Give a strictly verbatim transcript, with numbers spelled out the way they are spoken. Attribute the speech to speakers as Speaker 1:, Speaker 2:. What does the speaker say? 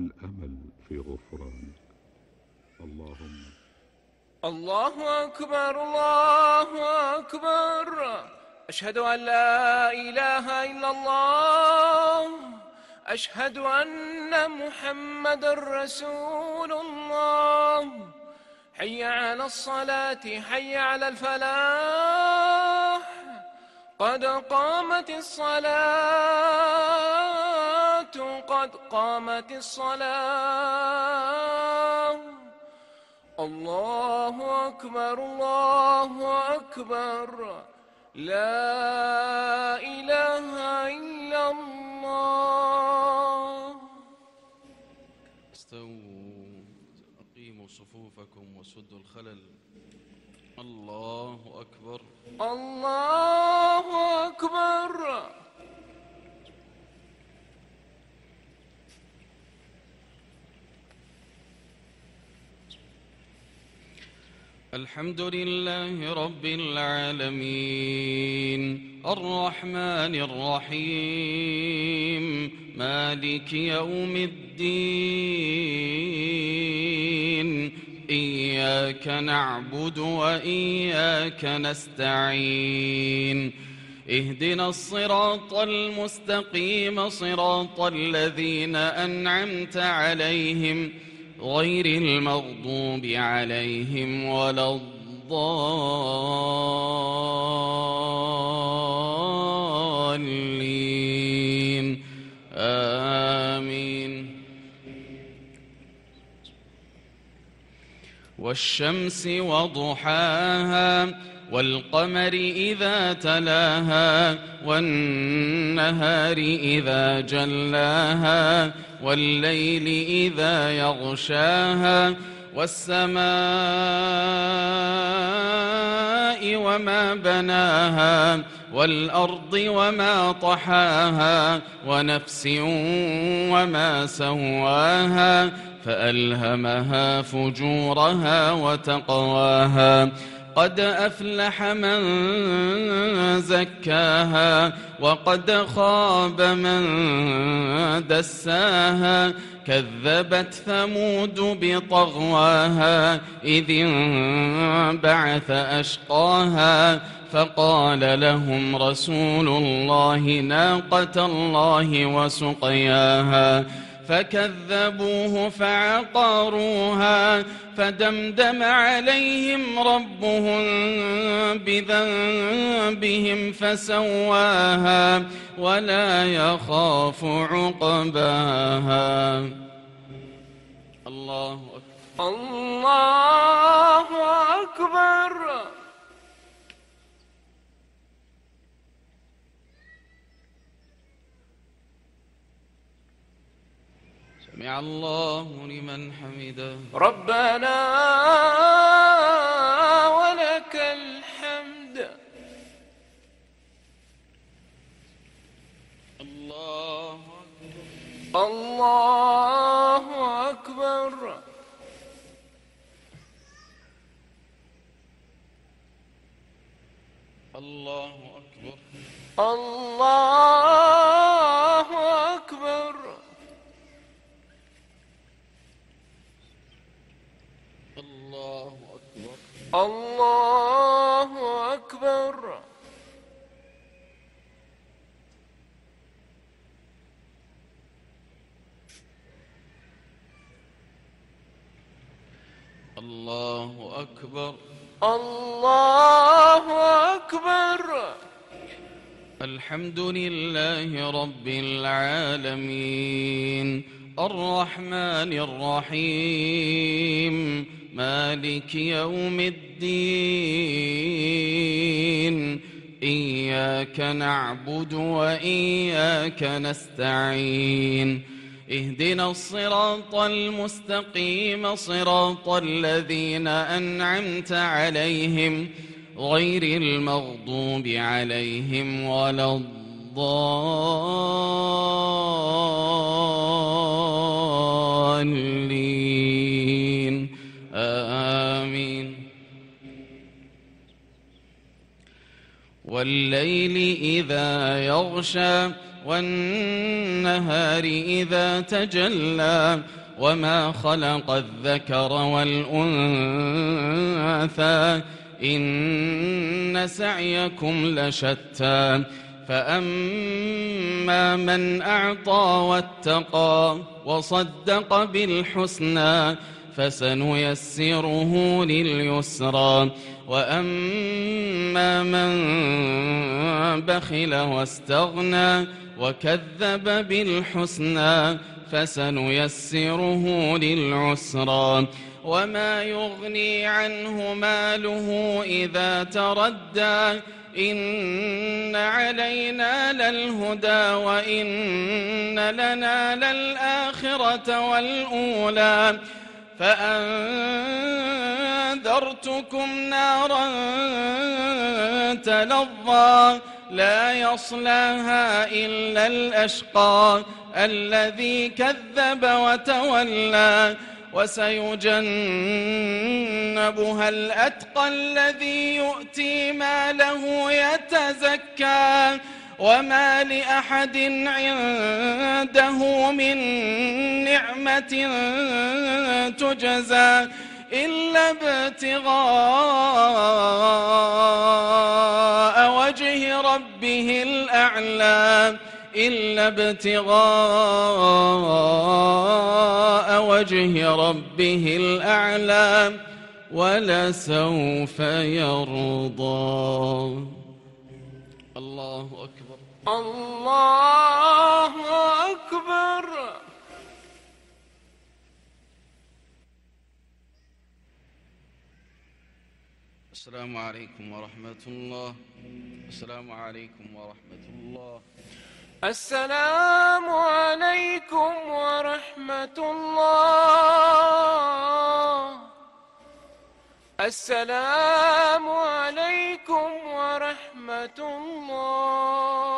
Speaker 1: الأمل في غفرانك. اللهم
Speaker 2: الله أكبر الله أكبر، أشهد أن لا إله إلا الله، أشهد أن محمد رسول الله. حي على الصلاة حي على الفلاح، قد قامت الصلاة قد قامت الصلاة. الله أكبر الله أكبر، لا إله إلا الله.
Speaker 3: استووا أقيموا صفوفكم وسدوا الخلل. الله أكبر
Speaker 2: الله أكبر.
Speaker 3: الحمد لله رب العالمين، الرحمن الرحيم، مالك يوم الدين، إياك نعبد وإياك نستعين، اهدنا الصراط المستقيم صراط الذين أنعمت عليهم غير المغضوب عليهم ولا الضالين، آمين. والشمس وضحاها والقمر إذا تلاها والنهار إذا جلاها والليل إذا يغشاها والسماء وما بناها والأرض وما طحاها ونفس وما سواها فألهمها فجورها وتقواها. قد أفلح من زكاها وقد خاب من دساها. كذبت ثمود بطغواها إذ انبعث أشقاها فقال لهم رسول الله ناقة الله وسقياها فكذبوه فعقروها فدمدم عليهم ربهم بذنبهم فسواها ولا يخاف عقباها. الله أكبر
Speaker 2: الله أكبر.
Speaker 3: سمع الله لمن حمده.
Speaker 2: ربنا ولك الحمد.
Speaker 3: الله
Speaker 2: الله أكبر.
Speaker 3: الله أكبر.
Speaker 2: الله أكبر.
Speaker 3: الله أكبر.
Speaker 2: الله أكبر.
Speaker 3: الله أكبر.
Speaker 2: الله أكبر.
Speaker 3: الحمد لله رب العالمين، الرحمن الرحيم، مالك يوم الدين، إياك نعبد وإياك نستعين، اهدنا الصراط المستقيم صراط الذين أنعمت عليهم غير المغضوب عليهم ولا الضالين، آمين. والليل إذا يغشى والنهار إذا تجلى وما خلق الذكر والأنثى إن سعيكم لشتى فأما من أعطى واتقى وصدق بالحسنى فسنيسره لليسرى وأما من بخل واستغنى وكذب بالحسنى فسنيسره للعسرى وما يغني عنه ماله إذا تردى إن علينا للهدى وإن لنا للآخرة والأولى فأنذرتكم نارا تلظى لا يصلاها إلا الأشقى الذي كذب وتولى وسيجنبها الأتقى الذي يؤتي ماله يتزكى وما لأحد عنده من نعمة تجزى إلا ابتغاء وجه ربه الأعلى إلا ابتغاء وجه ربه الأعلى ولسوف يرضى. الله أكبر.
Speaker 2: الله أكبر.
Speaker 3: السلام عليكم ورحمة الله. السلام عليكم ورحمة الله.
Speaker 2: السلام عليكم ورحمة الله. السلام عليكم ورحمة الله.